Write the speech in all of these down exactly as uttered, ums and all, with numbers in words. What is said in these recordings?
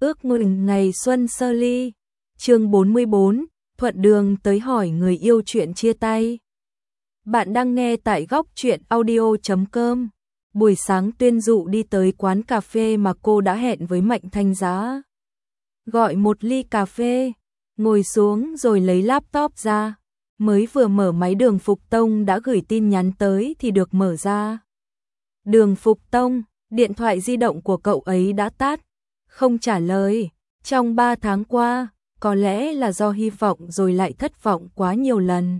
Ước mừng ngày xuân sơ ly. Chương bốn mươi bốn, thuận đường tới hỏi người yêu chuyện chia tay. Bạn đang nghe tại góc truyện audio chấm com. Buổi sáng Tuyên Dụ đi tới quán cà phê mà cô đã hẹn với Mạnh Thanh Giá. Gọi một ly cà phê, ngồi xuống rồi lấy laptop ra. Mới vừa mở máy Đường Phục Tông đã gửi tin nhắn tới thì được mở ra. Đường Phục Tông, điện thoại di động của cậu ấy đã tắt, không trả lời. Trong ba tháng qua, có lẽ là do hy vọng rồi lại thất vọng quá nhiều lần.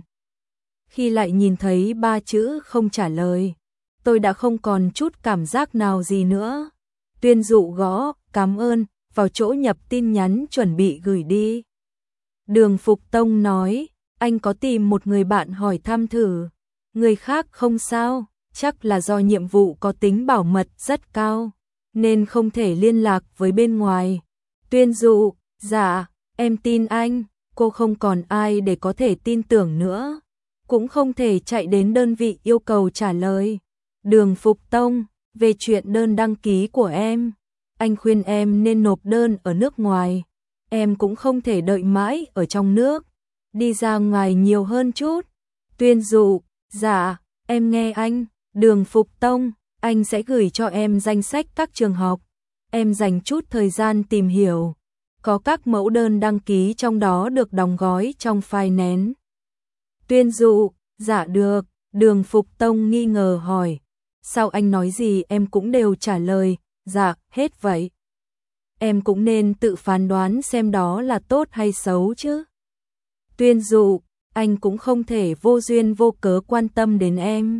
Khi lại nhìn thấy ba chữ không trả lời, tôi đã không còn chút cảm giác nào gì nữa. Tuyên Dụ gõ, cảm ơn, vào chỗ nhập tin nhắn chuẩn bị gửi đi. Đường Phục Tông nói, anh có tìm một người bạn hỏi thăm thử. Người khác không sao, chắc là do nhiệm vụ có tính bảo mật rất cao, nên không thể liên lạc với bên ngoài. Tuyên Dụ, dạ, em tin anh, cô không còn ai để có thể tin tưởng nữa. Cũng không thể chạy đến đơn vị yêu cầu trả lời. Đường Phục Tông, về chuyện đơn đăng ký của em, anh khuyên em nên nộp đơn ở nước ngoài. Em cũng không thể đợi mãi ở trong nước, đi ra ngoài nhiều hơn chút. Tuyên Dụ, dạ, em nghe anh. Đường Phục Tông, anh sẽ gửi cho em danh sách các trường học. Em dành chút thời gian tìm hiểu. Có các mẫu đơn đăng ký trong đó được đóng gói trong file nén. Tuyên Dụ, dạ được. Đường Phục Tông nghi ngờ hỏi, sao anh nói gì em cũng đều trả lời, dạ, hết vậy. Em cũng nên tự phán đoán xem đó là tốt hay xấu chứ. Tuyên Dụ, anh cũng không thể vô duyên vô cớ quan tâm đến em.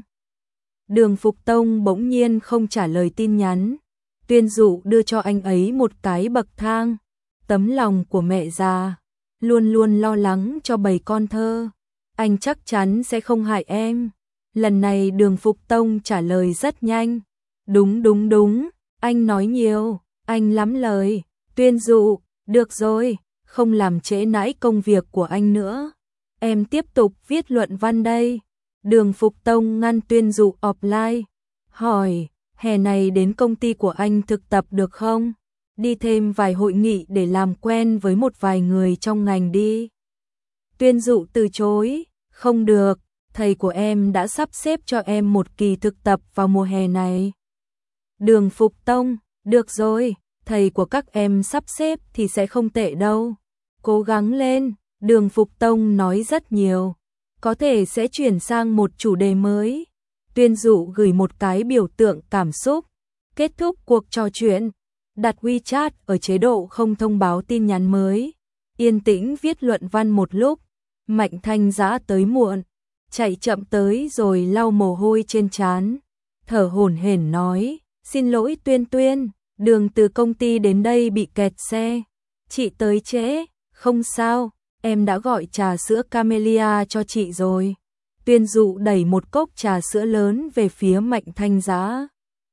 Đường Phục Tông bỗng nhiên không trả lời tin nhắn. Tuyên Dụ đưa cho anh ấy một cái bậc thang. Tấm lòng của mẹ già, luôn luôn lo lắng cho bầy con thơ. Anh chắc chắn sẽ không hại em. Lần này Đường Phục Tông trả lời rất nhanh. Đúng đúng đúng, anh nói nhiều, anh lắm lời. Tuyên Dụ, được rồi, không làm trễ nải công việc của anh nữa. Em tiếp tục viết luận văn đây. Đường Phục Tông ngăn Tuyên Dụ offline, hỏi, hè này đến công ty của anh thực tập được không? Đi thêm vài hội nghị để làm quen với một vài người trong ngành đi. Tuyên Dụ từ chối, không được, thầy của em đã sắp xếp cho em một kỳ thực tập vào mùa hè này. Đường Phục Tông, được rồi, thầy của các em sắp xếp thì sẽ không tệ đâu. Cố gắng lên. Đường Phục Tông nói rất nhiều, có thể sẽ chuyển sang một chủ đề mới. Tuyên Dụ gửi một cái biểu tượng cảm xúc. Kết thúc cuộc trò chuyện, đặt WeChat ở chế độ không thông báo tin nhắn mới. Yên tĩnh viết luận văn một lúc. Mạnh Thanh Giá tới muộn, chạy chậm tới rồi lau mồ hôi trên trán, thở hổn hển nói, xin lỗi Tuyên Tuyên, đường từ công ty đến đây bị kẹt xe. Chị tới trễ, không sao. Em đã gọi trà sữa Camellia cho chị rồi. Tuyên Dụ đẩy một cốc trà sữa lớn về phía Mạnh Thanh Giá.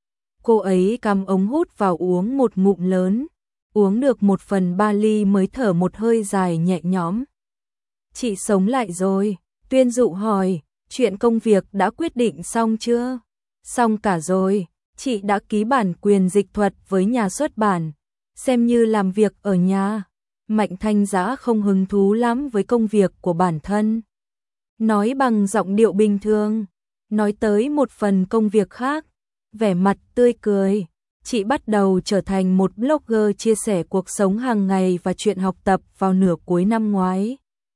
Cô ấy cắm ống hút vào uống một ngụm lớn. Uống được một phần ba ly mới thở một hơi dài nhẹ nhõm. Chị sống lại rồi. Tuyên Dụ hỏi, chuyện công việc đã quyết định xong chưa? Xong cả rồi. Chị đã ký bản quyền dịch thuật với nhà xuất bản. Xem như làm việc ở nhà. Mạnh Thanh Giá không hứng thú lắm với công việc của bản thân. Nói bằng giọng điệu bình thường, nói tới một phần công việc khác, vẻ mặt tươi cười. Chị bắt đầu trở thành một blogger chia sẻ cuộc sống hàng ngày và chuyện học tập vào nửa cuối năm ngoái.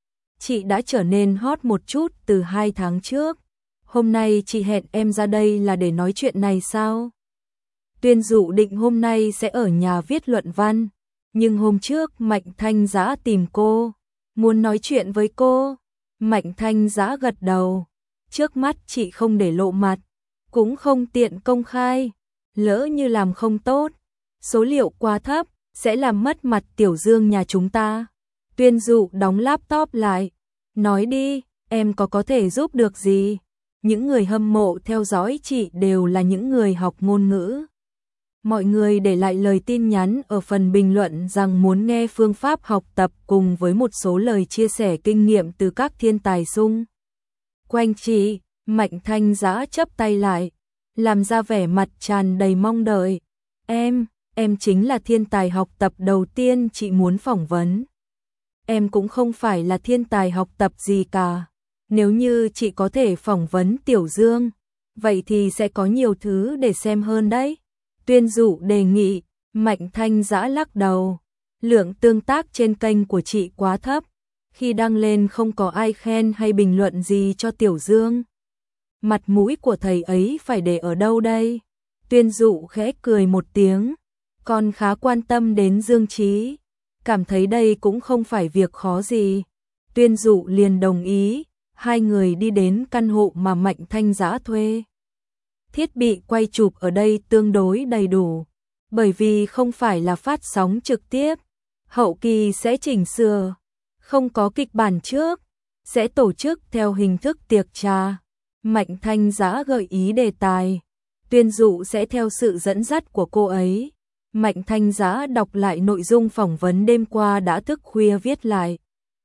Chị đã trở nên hot một chút từ hai tháng trước. Hôm nay chị hẹn em ra đây là để nói chuyện này sao? Tuyên Dụ định hôm nay sẽ ở nhà viết luận văn. Nhưng hôm trước Mạnh Thanh Giá tìm cô, muốn nói chuyện với cô. Mạnh Thanh Giá gật đầu. Trước mắt chị không để lộ mặt, cũng không tiện công khai. Lỡ như làm không tốt, số liệu quá thấp, sẽ làm mất mặt Tiểu Dương nhà chúng ta. Tuyên Dụ đóng laptop lại. Nói đi, em có có thể giúp được gì? Những người hâm mộ theo dõi chị đều là những người học ngôn ngữ. Mọi người để lại lời tin nhắn ở phần bình luận rằng muốn nghe phương pháp học tập cùng với một số lời chia sẻ kinh nghiệm từ các thiên tài xung quanh chị. Mạnh Thanh Giá chắp tay lại, làm ra vẻ mặt tràn đầy mong đợi. Em, em chính là thiên tài học tập đầu tiên chị muốn phỏng vấn. Em cũng không phải là thiên tài học tập gì cả. Nếu như chị có thể phỏng vấn Tiểu Dương, vậy thì sẽ có nhiều thứ để xem hơn đấy. Tuyên Dụ đề nghị. Mạnh Thanh Dã lắc đầu. Lượng tương tác trên kênh của chị quá thấp. Khi đăng lên không có ai khen hay bình luận gì cho Tiểu Dương. Mặt mũi của thầy ấy phải để ở đâu đây? Tuyên Dụ khẽ cười một tiếng. Con khá quan tâm đến Dương Trí. Cảm thấy đây cũng không phải việc khó gì. Tuyên Dụ liền đồng ý. Hai người đi đến căn hộ mà Mạnh Thanh Dã thuê. Thiết bị quay chụp ở đây tương đối đầy đủ. Bởi vì không phải là phát sóng trực tiếp. Hậu kỳ sẽ chỉnh sửa. Không có kịch bản trước. Sẽ tổ chức theo hình thức tiệc trà. Mạnh Thanh Dã gợi ý đề tài. Tuyên Dụ sẽ theo sự dẫn dắt của cô ấy. Mạnh Thanh Dã đọc lại nội dung phỏng vấn đêm qua đã thức khuya viết lại.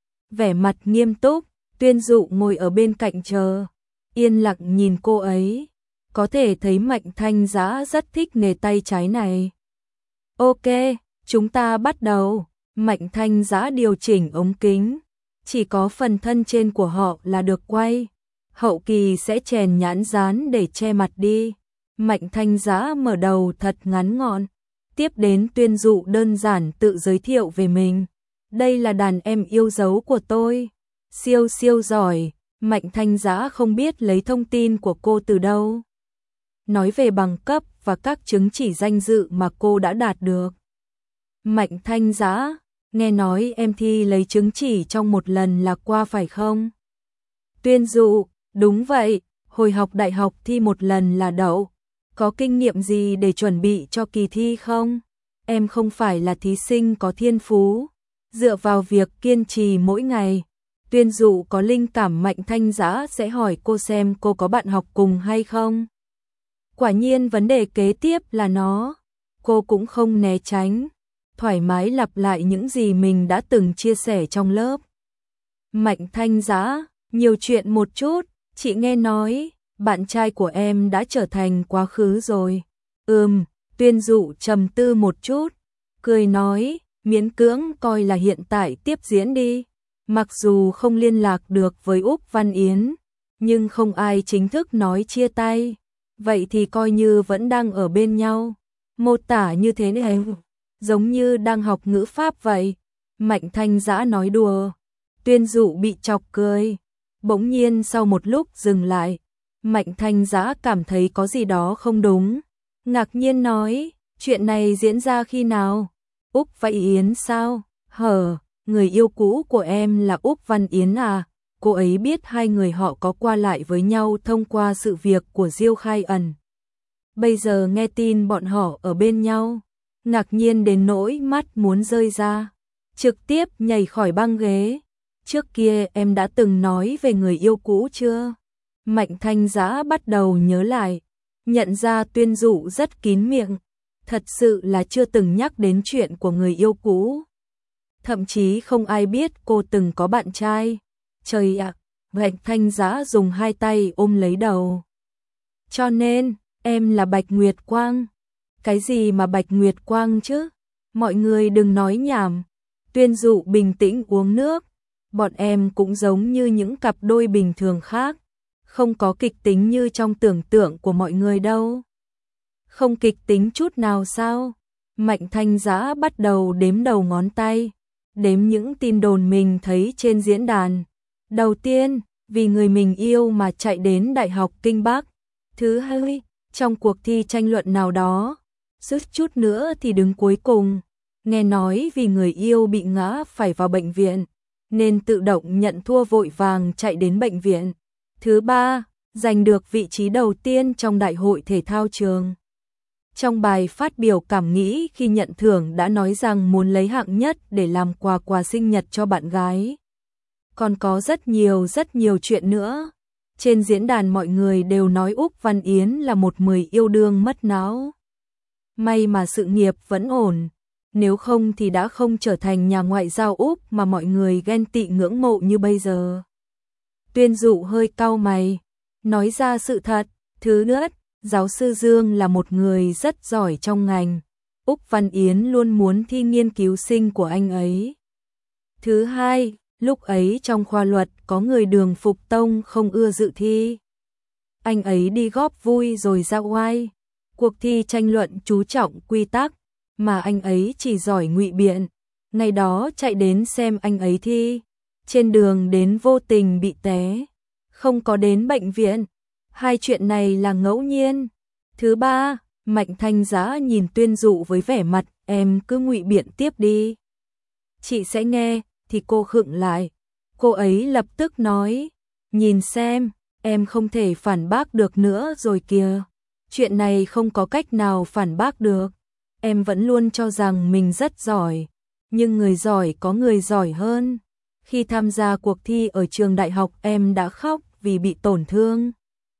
Vẻ mặt nghiêm túc, Tuyên Dụ ngồi ở bên cạnh chờ. Yên lặng nhìn cô ấy. Có thể thấy Mạnh Thanh Dã rất thích nghề tay trái này. Ok, chúng ta bắt đầu. Mạnh Thanh Dã điều chỉnh ống kính. Chỉ có phần thân trên của họ là được quay. Hậu kỳ sẽ chèn nhãn dán để che mặt đi. Mạnh Thanh Dã mở đầu thật ngắn gọn. Tiếp đến Tuyên Dụ đơn giản tự giới thiệu về mình. Đây là đàn em yêu dấu của tôi. Siêu siêu giỏi. Mạnh Thanh Dã không biết lấy thông tin của cô từ đâu. Nói về bằng cấp và các chứng chỉ danh dự mà cô đã đạt được. Mạnh Thanh Dã, nghe nói em thi lấy chứng chỉ trong một lần là qua phải không? Tuyên Dụ, đúng vậy, hồi học đại học thi một lần là đậu. Có kinh nghiệm gì để chuẩn bị cho kỳ thi không? Em không phải là thí sinh có thiên phú. Dựa vào việc kiên trì mỗi ngày. Tuyên Dụ có linh cảm Mạnh Thanh Dã sẽ hỏi cô xem cô có bạn học cùng hay không. Quả nhiên vấn đề kế tiếp là nó. Cô cũng không né tránh. Thoải mái lặp lại những gì mình đã từng chia sẻ trong lớp. Mạnh Thanh Dã, nhiều chuyện một chút. Chị nghe nói, bạn trai của em đã trở thành quá khứ rồi. Ừm, Tuyên Dụ trầm tư một chút. Cười nói, miễn cưỡng coi là hiện tại tiếp diễn đi. Mặc dù không liên lạc được với Úc Văn Yến, nhưng không ai chính thức nói chia tay. Vậy thì coi như vẫn đang ở bên nhau. Mô tả như thế này, giống như đang học ngữ pháp vậy. Mạnh Thanh Dã nói đùa. Tuyên Dụ bị chọc cười. Bỗng nhiên sau một lúc dừng lại, Mạnh Thanh Dã cảm thấy có gì đó không đúng. Ngạc nhiên nói, chuyện này diễn ra khi nào? Úc Văn Yến sao? Hờ, người yêu cũ của em là Úc Văn Yến à? Cô ấy biết hai người họ có qua lại với nhau thông qua sự việc của Diêu Khai Ẩn. Bây giờ nghe tin bọn họ ở bên nhau, ngạc nhiên đến nỗi mắt muốn rơi ra, trực tiếp nhảy khỏi băng ghế. Trước kia em đã từng nói về người yêu cũ chưa? Mạnh Thanh Dã bắt đầu nhớ lại, nhận ra Tuyên Dụ rất kín miệng, thật sự là chưa từng nhắc đến chuyện của người yêu cũ. Thậm chí không ai biết cô từng có bạn trai. Trời ạ, Mạnh Thanh Dã dùng hai tay ôm lấy đầu. Cho nên, em là Bạch Nguyệt Quang. Cái gì mà Bạch Nguyệt Quang chứ? Mọi người đừng nói nhảm. Tuyên Dụ bình tĩnh uống nước. Bọn em cũng giống như những cặp đôi bình thường khác. Không có kịch tính như trong tưởng tượng của mọi người đâu. Không kịch tính chút nào sao? Mạnh Thanh Dã bắt đầu đếm đầu ngón tay. Đếm những tin đồn mình thấy trên diễn đàn. Đầu tiên, vì người mình yêu mà chạy đến Đại học Kinh Bắc. Thứ hai, trong cuộc thi tranh luận nào đó. Suýt chút nữa thì đứng cuối cùng. Nghe nói vì người yêu bị ngã phải vào bệnh viện, nên tự động nhận thua vội vàng chạy đến bệnh viện. Thứ ba, giành được vị trí đầu tiên trong đại hội thể thao trường. Trong bài phát biểu cảm nghĩ khi nhận thưởng đã nói rằng muốn lấy hạng nhất để làm quà quà sinh nhật cho bạn gái. Còn có rất nhiều rất nhiều chuyện nữa. Trên diễn đàn mọi người đều nói Úc Văn Yến là một người yêu đương mất não. May mà sự nghiệp vẫn ổn. Nếu không thì đã không trở thành nhà ngoại giao Úc mà mọi người ghen tị ngưỡng mộ như bây giờ. Tuyên Dụ hơi cau mày, nói ra sự thật. Thứ nữa, giáo sư Dương là một người rất giỏi trong ngành. Úc Văn Yến luôn muốn thi nghiên cứu sinh của anh ấy. Thứ hai, lúc ấy trong khoa luật có người Đường Phục Tông không ưa dự thi. Anh ấy đi góp vui rồi ra oai. Cuộc thi tranh luận chú trọng quy tắc, mà anh ấy chỉ giỏi ngụy biện. Ngày đó chạy đến xem anh ấy thi, trên đường đến vô tình bị té, không có đến bệnh viện. Hai chuyện này là ngẫu nhiên. Thứ ba, Mạnh Thanh Giá nhìn Tuyên Dụ với vẻ mặt, em cứ ngụy biện tiếp đi. Chị sẽ nghe, thì cô khựng lại. Cô ấy lập tức nói, nhìn xem, em không thể phản bác được nữa rồi kìa. Chuyện này không có cách nào phản bác được. Em vẫn luôn cho rằng mình rất giỏi, nhưng người giỏi có người giỏi hơn. Khi tham gia cuộc thi ở trường đại học em đã khóc vì bị tổn thương.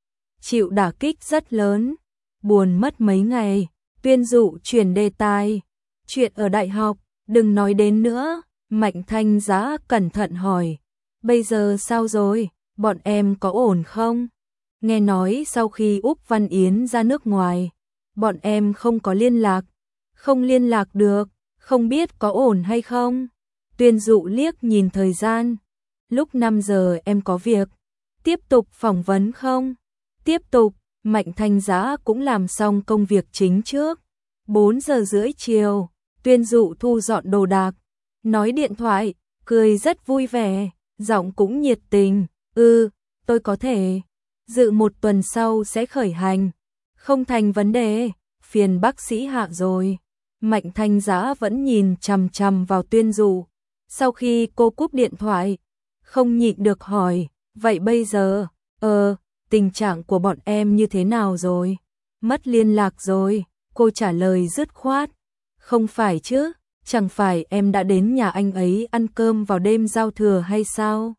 Chịu đả kích rất lớn, buồn mất mấy ngày. Tuyên Dụ chuyển đề tài. Chuyện ở đại học, đừng nói đến nữa. Mạnh Thanh Giá cẩn thận hỏi. Bây giờ sao rồi, bọn em có ổn không? Nghe nói sau khi Úc Văn Yến ra nước ngoài, bọn em không có liên lạc. Không liên lạc được, không biết có ổn hay không? Tuyên Dụ liếc nhìn thời gian. Lúc năm giờ em có việc. Tiếp tục phỏng vấn không? Tiếp tục. Mạnh Thanh Giá cũng làm xong công việc chính trước. bốn giờ rưỡi chiều, Tuyên Dụ thu dọn đồ đạc, nói điện thoại, cười rất vui vẻ, giọng cũng nhiệt tình. Ừ, tôi có thể. Dự một tuần sau sẽ khởi hành. Không thành vấn đề, phiền bác sĩ Hạ rồi. Mạnh Thanh Giá vẫn nhìn chằm chằm vào Tuyên Dụ. Sau khi cô cúp điện thoại, không nhịn được hỏi, vậy bây giờ, ờ, tình trạng của bọn em như thế nào rồi? Mất liên lạc rồi, cô trả lời dứt khoát. Không phải chứ, chẳng phải em đã đến nhà anh ấy ăn cơm vào đêm giao thừa hay sao?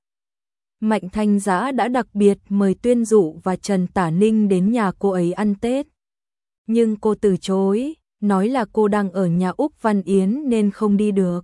Mạnh Thanh Giá đã đặc biệt mời Tuyên Dụ và Trần Tả Ninh đến nhà cô ấy ăn Tết. Nhưng cô từ chối, nói là cô đang ở nhà Úc Văn Yến nên không đi được.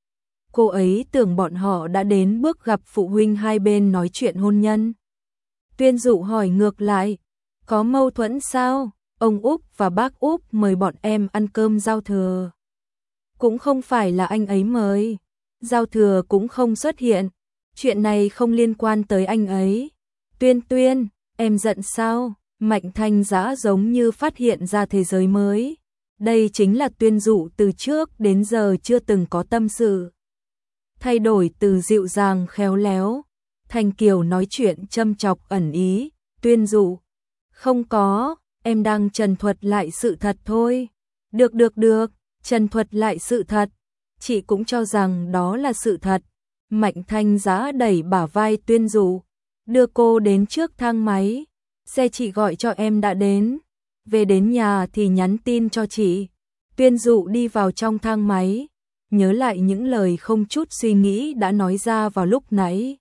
Cô ấy tưởng bọn họ đã đến bước gặp phụ huynh hai bên nói chuyện hôn nhân. Tuyên Dụ hỏi ngược lại, có mâu thuẫn sao? Ông Úc và bác Úc mời bọn em ăn cơm giao thừa. Cũng không phải là anh ấy mời, giao thừa cũng không xuất hiện, chuyện này không liên quan tới anh ấy. Tuyên Tuyên, em giận sao? Mạnh Thanh Giá giống như phát hiện ra thế giới mới. Đây chính là Tuyên Dụ từ trước đến giờ chưa từng có tâm sự. Thay đổi từ dịu dàng khéo léo, thành kiểu nói chuyện châm chọc ẩn ý. Tuyên Dụ, không có, em đang trần thuật lại sự thật thôi. Được được được, trần thuật lại sự thật. Chị cũng cho rằng đó là sự thật. Mạnh Thanh Giá đẩy bả vai Tuyên Dụ, đưa cô đến trước thang máy. Xe chị gọi cho em đã đến, về đến nhà thì nhắn tin cho chị. Tuyên Dụ đi vào trong thang máy, nhớ lại những lời không chút suy nghĩ đã nói ra vào lúc nãy.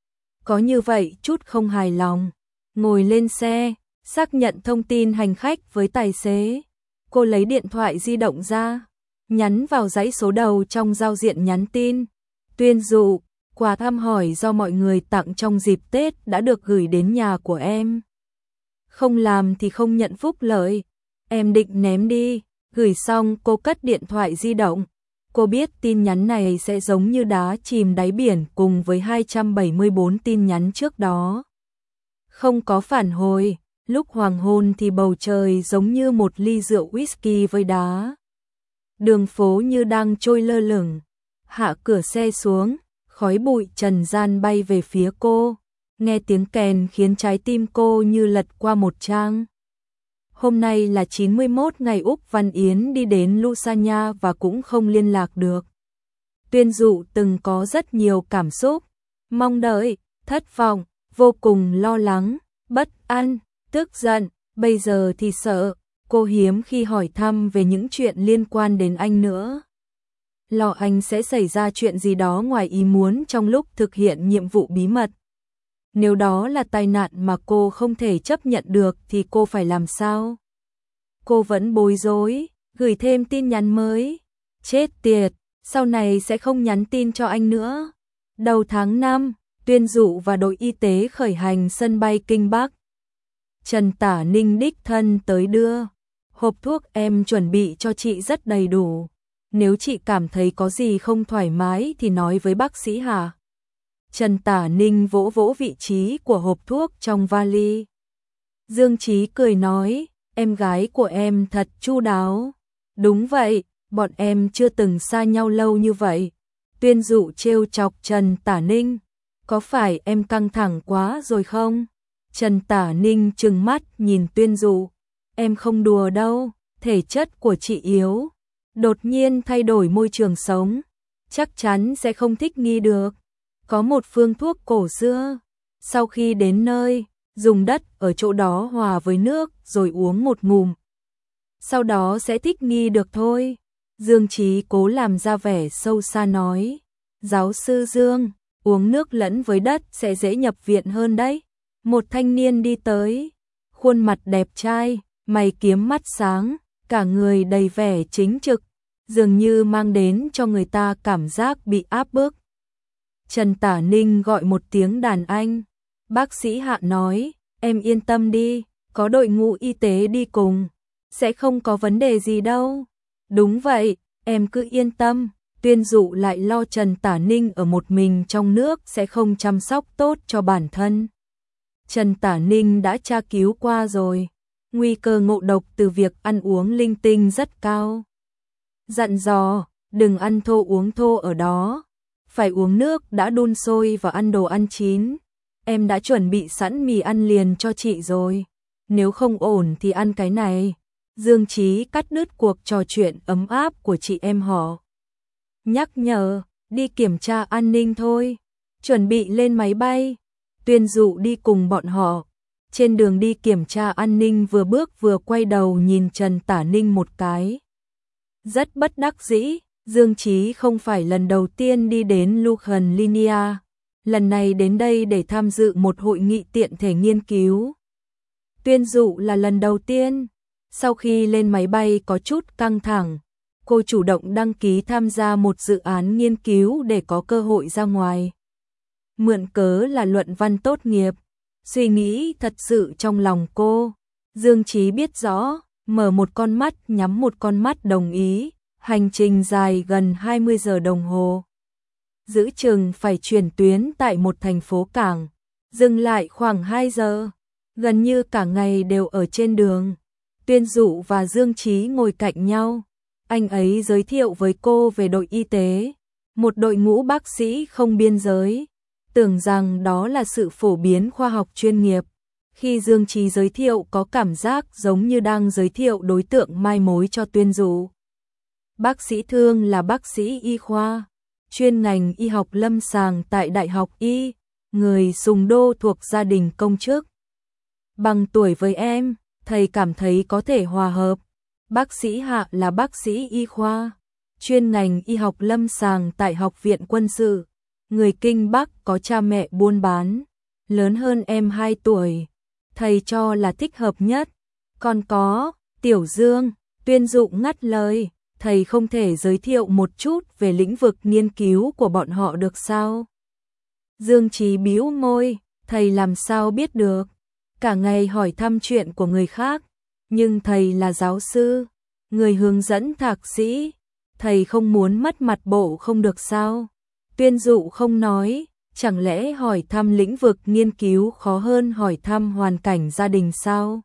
Có như vậy chút không hài lòng. Ngồi lên xe, xác nhận thông tin hành khách với tài xế. Cô lấy điện thoại di động ra, nhắn vào dãy số đầu trong giao diện nhắn tin. Tuyên Dụ, quà thăm hỏi do mọi người tặng trong dịp Tết đã được gửi đến nhà của em. Không làm thì không nhận phúc lợi. Em định ném đi. Gửi xong cô cất điện thoại di động. Cô biết tin nhắn này sẽ giống như đá chìm đáy biển cùng với hai trăm bảy mươi tư tin nhắn trước đó. Không có phản hồi, lúc hoàng hôn thì bầu trời giống như một ly rượu whisky với đá. Đường phố như đang trôi lơ lửng. Hạ cửa xe xuống, khói bụi trần gian bay về phía cô. Nghe tiếng kèn khiến trái tim cô như lật qua một trang. Hôm nay là chín mươi mốt ngày Úc Văn Yến đi đến Lusanya và cũng không liên lạc được. Tuyên Dụ từng có rất nhiều cảm xúc, mong đợi, thất vọng, vô cùng lo lắng, bất an, tức giận, bây giờ thì sợ. Cô hiếm khi hỏi thăm về những chuyện liên quan đến anh nữa. Lo anh sẽ xảy ra chuyện gì đó ngoài ý muốn trong lúc thực hiện nhiệm vụ bí mật. Nếu đó là tai nạn mà cô không thể chấp nhận được thì cô phải làm sao? Cô vẫn bối rối, gửi thêm tin nhắn mới. Chết tiệt, sau này sẽ không nhắn tin cho anh nữa. Đầu tháng năm, Tuyên Dụ và đội y tế khởi hành sân bay Kinh Bắc. Trần Tả Ninh đích thân tới đưa. hộp thuốc em chuẩn bị cho chị rất đầy đủ. Nếu chị cảm thấy có gì không thoải mái thì nói với bác sĩ Hạ. Trần Tả Ninh vỗ vỗ vị trí của hộp thuốc trong vali. Dương Chí cười nói, em gái của em thật chu đáo. Đúng vậy, bọn em chưa từng xa nhau lâu như vậy. Tuyên Dụ trêu chọc Trần Tả Ninh, có phải em căng thẳng quá rồi không? Trần Tả Ninh trừng mắt nhìn Tuyên Dụ, em không đùa đâu, thể chất của chị yếu. Đột nhiên thay đổi môi trường sống, chắc chắn sẽ không thích nghi được. Có một phương thuốc cổ xưa, sau khi đến nơi, dùng đất ở chỗ đó hòa với nước rồi uống một ngụm. Sau đó sẽ thích nghi được thôi. Dương Chí cố làm ra vẻ sâu xa nói, giáo sư Dương, uống nước lẫn với đất sẽ dễ nhập viện hơn đấy. Một thanh niên đi tới, khuôn mặt đẹp trai, mày kiếm mắt sáng, cả người đầy vẻ chính trực, dường như mang đến cho người ta cảm giác bị áp bức. Trần Tả Ninh gọi một tiếng đàn anh. Bác sĩ Hạ nói, em yên tâm đi, có đội ngũ y tế đi cùng, sẽ không có vấn đề gì đâu. Đúng vậy, em cứ yên tâm. Tuyên Dụ lại lo Trần Tả Ninh ở một mình trong nước sẽ không chăm sóc tốt cho bản thân. Trần Tả Ninh đã tra cứu qua rồi, nguy cơ ngộ độc từ việc ăn uống linh tinh rất cao. Dặn dò, đừng ăn thô uống thô ở đó, phải uống nước đã đun sôi và ăn đồ ăn chín. Em đã chuẩn bị sẵn mì ăn liền cho chị rồi, nếu không ổn thì ăn cái này. Dương Chí cắt đứt cuộc trò chuyện ấm áp của chị em họ. Nhắc nhở, đi kiểm tra an ninh thôi, chuẩn bị lên máy bay. Tuyên Dụ đi cùng bọn họ. Trên đường đi kiểm tra an ninh vừa bước vừa quay đầu nhìn Trần Tả Ninh một cái. Rất bất đắc dĩ, Dương Chí không phải lần đầu tiên đi đến Lucan Linia. Lần này đến đây để tham dự một hội nghị tiện thể nghiên cứu. Tuyên Dụ là lần đầu tiên. Sau khi lên máy bay có chút căng thẳng, cô chủ động đăng ký tham gia một dự án nghiên cứu để có cơ hội ra ngoài. Mượn cớ là luận văn tốt nghiệp, suy nghĩ thật sự trong lòng cô. Dương Chí biết rõ, mở một con mắt nhắm một con mắt đồng ý, hành trình dài gần hai mươi giờ đồng hồ. Giữ chừng phải chuyển tuyến tại một thành phố cảng, dừng lại khoảng hai giờ, gần như cả ngày đều ở trên đường. Tuyên Dụ và Dương Chí ngồi cạnh nhau, anh ấy giới thiệu với cô về đội y tế, một đội ngũ bác sĩ không biên giới, tưởng rằng đó là sự phổ biến khoa học chuyên nghiệp. Khi Dương Chí giới thiệu có cảm giác giống như đang giới thiệu đối tượng mai mối cho Tuyên Dụ. Bác sĩ Thương là bác sĩ y khoa, chuyên ngành y học lâm sàng tại Đại học Y, người Sùng Đô thuộc gia đình công chức. Bằng tuổi với em, thầy cảm thấy có thể hòa hợp. Bác sĩ Hạ là bác sĩ y khoa, chuyên ngành y học lâm sàng tại Học viện Quân sự, người Kinh Bắc có cha mẹ buôn bán, lớn hơn em hai tuổi, thầy cho là thích hợp nhất. Còn có, Tiểu Dương, Tuyên Dụ ngắt lời, thầy không thể giới thiệu một chút về lĩnh vực nghiên cứu của bọn họ được sao? Dương Chí bĩu môi, thầy làm sao biết được, cả ngày hỏi thăm chuyện của người khác, nhưng thầy là giáo sư, người hướng dẫn thạc sĩ, thầy không muốn mất mặt bộ không được sao? Tuyên Dụ không nói, chẳng lẽ hỏi thăm lĩnh vực nghiên cứu khó hơn hỏi thăm hoàn cảnh gia đình sao?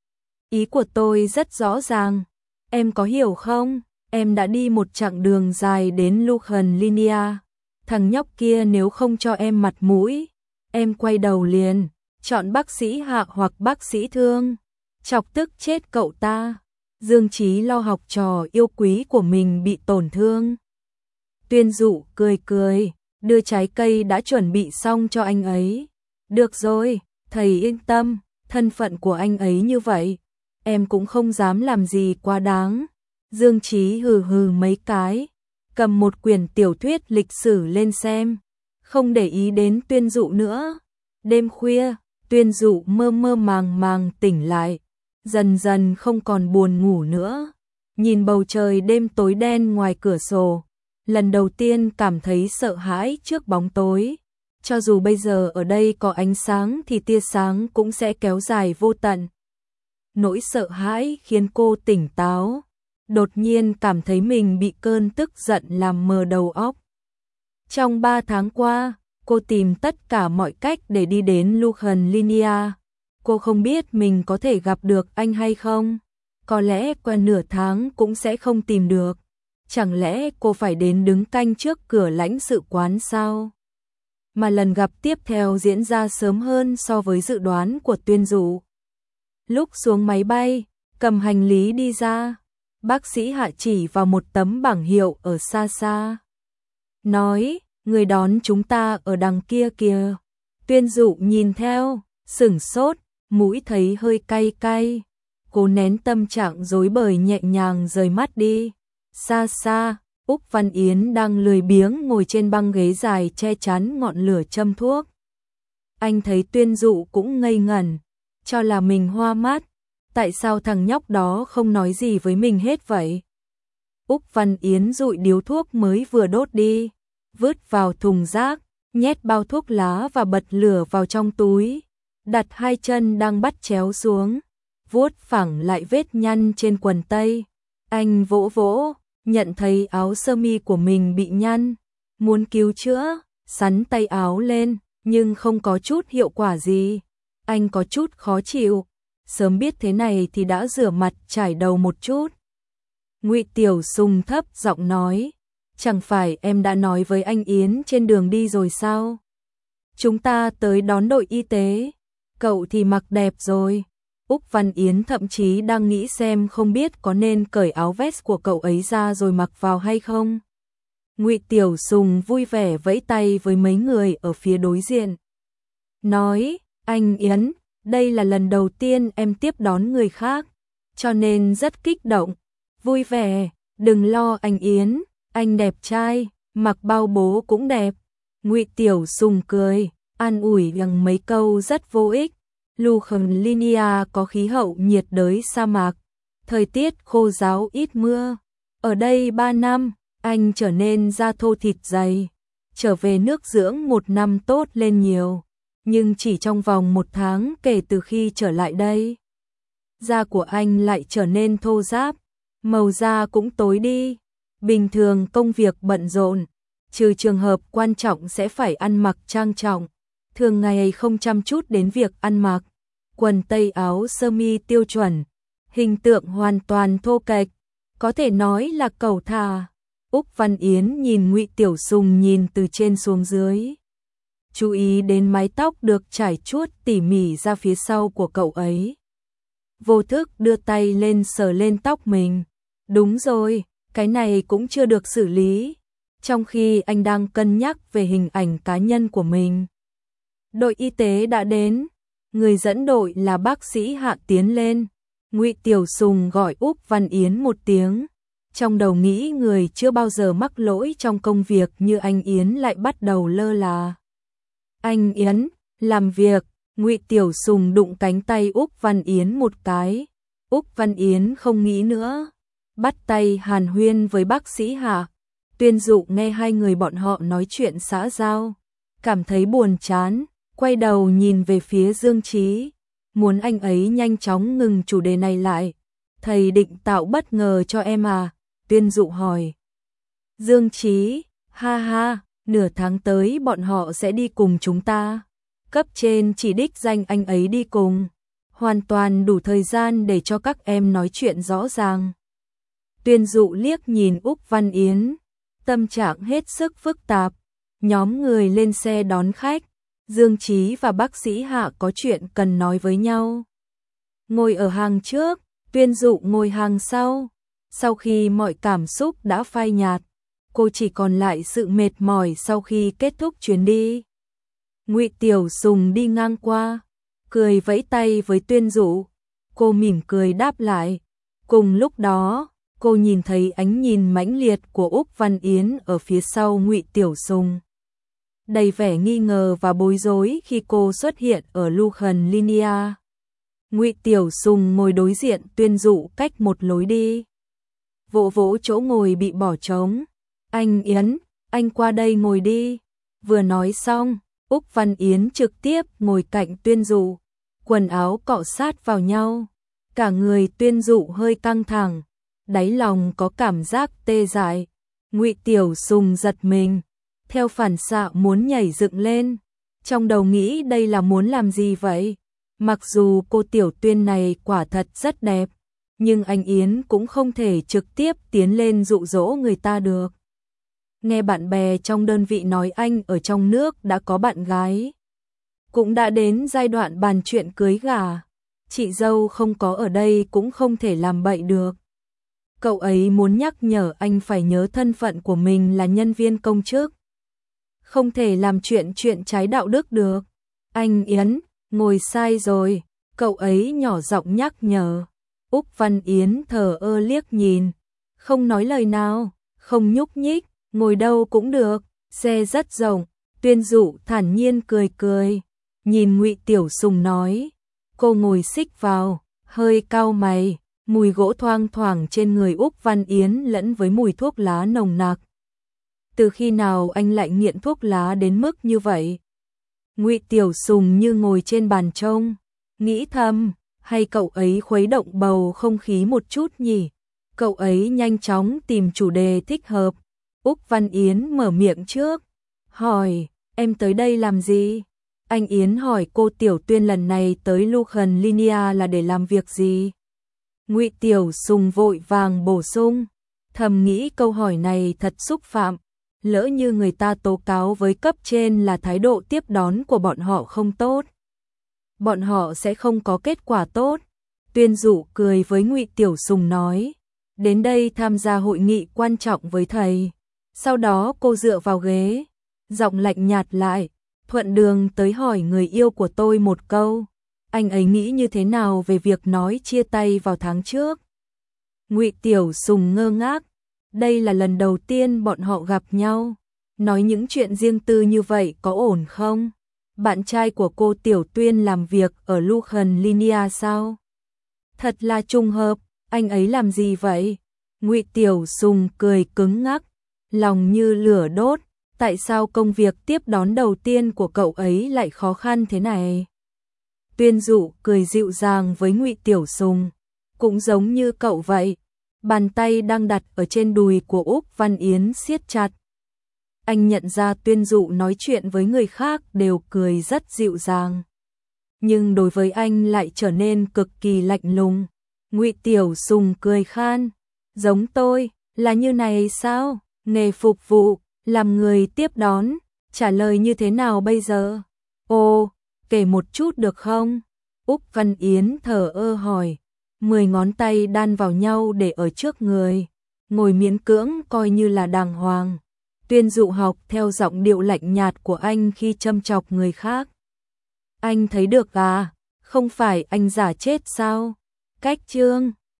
Ý của tôi rất rõ ràng, em có hiểu không? Em đã đi một chặng đường dài đến Lucan Linia, thằng nhóc kia nếu không cho em mặt mũi, em quay đầu liền, chọn bác sĩ Hạ hoặc bác sĩ Thương, chọc tức chết cậu ta. Dương Chí lo học trò yêu quý của mình bị tổn thương. Tuyên Dụ cười cười, đưa trái cây đã chuẩn bị xong cho anh ấy. Được rồi, thầy yên tâm, thân phận của anh ấy như vậy, em cũng không dám làm gì quá đáng. Dương Chí hừ hừ mấy cái, cầm một quyển tiểu thuyết lịch sử lên xem, không để ý đến Tuyên Dụ nữa. Đêm khuya, Tuyên Dụ mơ mơ màng màng tỉnh lại, dần dần không còn buồn ngủ nữa. Nhìn bầu trời đêm tối đen ngoài cửa sổ, lần đầu tiên cảm thấy sợ hãi trước bóng tối. Cho dù bây giờ ở đây có ánh sáng thì tia sáng cũng sẽ kéo dài vô tận. nỗi sợ hãi khiến cô tỉnh táo, đột nhiên cảm thấy mình bị cơn tức giận làm mờ đầu óc. Trong ba tháng qua, cô tìm tất cả mọi cách để đi đến Lucan Linia. Cô không biết mình có thể gặp được anh hay không. Có lẽ qua nửa tháng cũng sẽ không tìm được. Chẳng lẽ cô phải đến đứng canh trước cửa lãnh sự quán sao? Mà lần gặp tiếp theo diễn ra sớm hơn so với dự đoán của Tuyên Dụ. Lúc xuống máy bay, cầm hành lý đi ra, bác sĩ Hạ chỉ vào một tấm bảng hiệu ở xa xa. Nói, người đón chúng ta ở đằng kia kìa. Tuyên Dụ nhìn theo, sửng sốt, mũi thấy hơi cay cay. Cô nén tâm trạng rối bời nhẹ nhàng rời mắt đi. Xa xa, Úc Văn Yến đang lười biếng ngồi trên băng ghế dài che chắn ngọn lửa châm thuốc. Anh thấy Tuyên Dụ cũng ngây ngẩn, cho là mình hoa mắt. Tại sao thằng nhóc đó không nói gì với mình hết vậy? Úc Văn Yến dụi điếu thuốc mới vừa đốt đi, vứt vào thùng rác, nhét bao thuốc lá và bật lửa vào trong túi, đặt hai chân đang bắt chéo xuống, vuốt phẳng lại vết nhăn trên quần tây. Anh vỗ vỗ, nhận thấy áo sơ mi của mình bị nhăn, muốn cứu chữa, xắn tay áo lên, nhưng không có chút hiệu quả gì. Anh có chút khó chịu, sớm biết thế này thì đã rửa mặt chải đầu một chút. Ngụy Tiểu Sùng thấp giọng nói, chẳng phải em đã nói với anh Yến trên đường đi rồi sao? Chúng ta tới đón đội y tế, cậu thì mặc đẹp rồi. Úc Văn Yến thậm chí đang nghĩ xem không biết có nên cởi áo vest của cậu ấy ra rồi mặc vào hay không. Ngụy Tiểu Sùng vui vẻ vẫy tay với mấy người ở phía đối diện. Nói, anh Yến, đây là lần đầu tiên em tiếp đón người khác, cho nên rất kích động, vui vẻ, đừng lo anh Yến, anh đẹp trai, mặc bao bố cũng đẹp. Ngụy Tiểu Sùng cười, an ủi bằng mấy câu rất vô ích. Lucan Linia có khí hậu nhiệt đới sa mạc, thời tiết khô ráo ít mưa. Ở đây ba năm, anh trở nên da thô thịt dày, trở về nước dưỡng một năm tốt lên nhiều. Nhưng chỉ trong vòng một tháng kể từ khi trở lại đây, da của anh lại trở nên thô ráp, màu da cũng tối đi. Bình thường công việc bận rộn, trừ trường hợp quan trọng sẽ phải ăn mặc trang trọng, thường ngày không chăm chút đến việc ăn mặc. Quần tây áo sơ mi tiêu chuẩn, hình tượng hoàn toàn thô kệch, có thể nói là cẩu thả. Úc Văn Yến nhìn Ngụy Tiểu Sùng nhìn từ trên xuống dưới, chú ý đến mái tóc được trải chuốt tỉ mỉ ra phía sau của cậu ấy. Vô thức đưa tay lên sờ lên tóc mình. Đúng rồi, cái này cũng chưa được xử lý, trong khi anh đang cân nhắc về hình ảnh cá nhân của mình. Đội y tế đã đến, người dẫn đội là bác sĩ Hạ tiến lên. Ngụy Tiểu Sùng gọi Úc Văn Yến một tiếng, trong đầu nghĩ người chưa bao giờ mắc lỗi trong công việc như anh Yến lại bắt đầu lơ là. Anh Yến, làm việc. Ngụy Tiểu Sùng đụng cánh tay Úc Văn Yến một cái. Úc Văn Yến không nghĩ nữa, bắt tay hàn huyên với bác sĩ Hạ. Tuyên Dụ nghe hai người bọn họ nói chuyện xã giao, cảm thấy buồn chán, quay đầu nhìn về phía Dương Chí, muốn anh ấy nhanh chóng ngừng chủ đề này lại. Thầy định tạo bất ngờ cho em à? Tuyên Dụ hỏi. Dương Chí, ha ha, nửa tháng tới bọn họ sẽ đi cùng chúng ta. Cấp trên chỉ đích danh anh ấy đi cùng, hoàn toàn đủ thời gian để cho các em nói chuyện rõ ràng. Tuyên Dụ liếc nhìn Úc Văn Yến, tâm trạng hết sức phức tạp. Nhóm người lên xe đón khách, Dương Chí và bác sĩ Hạ có chuyện cần nói với nhau. Ngồi ở hàng trước, Tuyên Dụ ngồi hàng sau. Sau khi mọi cảm xúc đã phai nhạt, cô chỉ còn lại sự mệt mỏi sau khi kết thúc chuyến đi. Ngụy Tiểu Sùng đi ngang qua, cười vẫy tay với Tuyên Dụ. Cô mỉm cười đáp lại. Cùng lúc đó, cô nhìn thấy ánh nhìn mãnh liệt của Úc Văn Yến ở phía sau Ngụy Tiểu Sùng, đầy vẻ nghi ngờ và bối rối khi cô xuất hiện ở Lucan Linia. Ngụy Tiểu Sùng ngồi đối diện Tuyên Dụ cách một lối đi, vỗ vỗ chỗ ngồi bị bỏ trống. Anh Yến, anh qua đây ngồi đi. Vừa nói xong, Úc Văn Yến trực tiếp ngồi cạnh Tuyên Dụ, quần áo cọ sát vào nhau, Cả người Tuyên Dụ hơi căng thẳng, đáy lòng có cảm giác tê dại. Ngụy Tiểu Sùng giật mình, theo phản xạ muốn nhảy dựng lên, trong đầu nghĩ đây là muốn làm gì vậy? Mặc dù cô Tiểu Tuyên này quả thật rất đẹp, nhưng anh Yến cũng không thể trực tiếp tiến lên dụ dỗ người ta được. Nghe bạn bè trong đơn vị nói anh ở trong nước đã có bạn gái, cũng đã đến giai đoạn bàn chuyện cưới gả, chị dâu không có ở đây cũng không thể làm bậy được. Cậu ấy muốn nhắc nhở anh phải nhớ thân phận của mình là nhân viên công chức, không thể làm chuyện chuyện trái đạo đức được. Anh Yến, ngồi sai rồi, cậu ấy nhỏ giọng nhắc nhở. Úc Văn Yến thờ ơ liếc nhìn, không nói lời nào, không nhúc nhích, ngồi đâu cũng được, xe rất rộng. Tuyên Dụ thản nhiên cười cười, nhìn Ngụy Tiểu Sùng nói, cô ngồi xích vào, hơi cau mày, mùi gỗ thoang thoảng trên người Úc Văn Yến lẫn với mùi thuốc lá nồng nặc. Từ khi nào anh lại nghiện thuốc lá đến mức như vậy? Ngụy Tiểu Sùng như ngồi trên bàn trông, nghĩ thầm, hay cậu ấy khuấy động bầu không khí một chút nhỉ? Cậu ấy nhanh chóng tìm chủ đề thích hợp. Úc Văn Yến mở miệng trước, hỏi, em tới đây làm gì? Anh Yến hỏi cô Tiểu Tuyên lần này tới Lucan Linia là để làm việc gì? Ngụy Tiểu Sùng vội vàng bổ sung, thầm nghĩ câu hỏi này thật xúc phạm, lỡ như người ta tố cáo với cấp trên là thái độ tiếp đón của bọn họ không tốt, bọn họ sẽ không có kết quả tốt. Tuyên Dụ cười với Ngụy Tiểu Sùng nói, đến đây tham gia hội nghị quan trọng với thầy. Sau đó cô dựa vào ghế, giọng lạnh nhạt lại, thuận đường tới hỏi người yêu của tôi một câu, anh ấy nghĩ như thế nào về việc nói chia tay vào tháng trước? Ngụy Tiểu Sùng ngơ ngác, đây là lần đầu tiên bọn họ gặp nhau, nói những chuyện riêng tư như vậy có ổn không? Bạn trai của cô Tiểu Tuyên làm việc ở Lucan Linia sao? Thật là trùng hợp, anh ấy làm gì vậy? Ngụy Tiểu Sùng cười cứng ngắc, lòng như lửa đốt, tại sao công việc tiếp đón đầu tiên của cậu ấy lại khó khăn thế này? Tuyên Dụ cười dịu dàng với Ngụy Tiểu Sùng, cũng giống như cậu vậy, bàn tay đang đặt ở trên đùi của Úc Văn Yến siết chặt. Anh nhận ra Tuyên Dụ nói chuyện với người khác đều cười rất dịu dàng, nhưng đối với anh lại trở nên cực kỳ lạnh lùng. Ngụy Tiểu Sùng cười khan, giống tôi, là như này sao? Nghề phục vụ, làm người tiếp đón, trả lời như thế nào bây giờ? Ồ, kể một chút được không? Úc Văn Yến thở ơ hỏi, mười ngón tay đan vào nhau để ở trước người, ngồi miễn cưỡng coi như là đàng hoàng. Tuyên Dụ học theo giọng điệu lạnh nhạt của anh khi châm chọc người khác. Anh thấy được à, không phải anh giả chết sao? Cách chương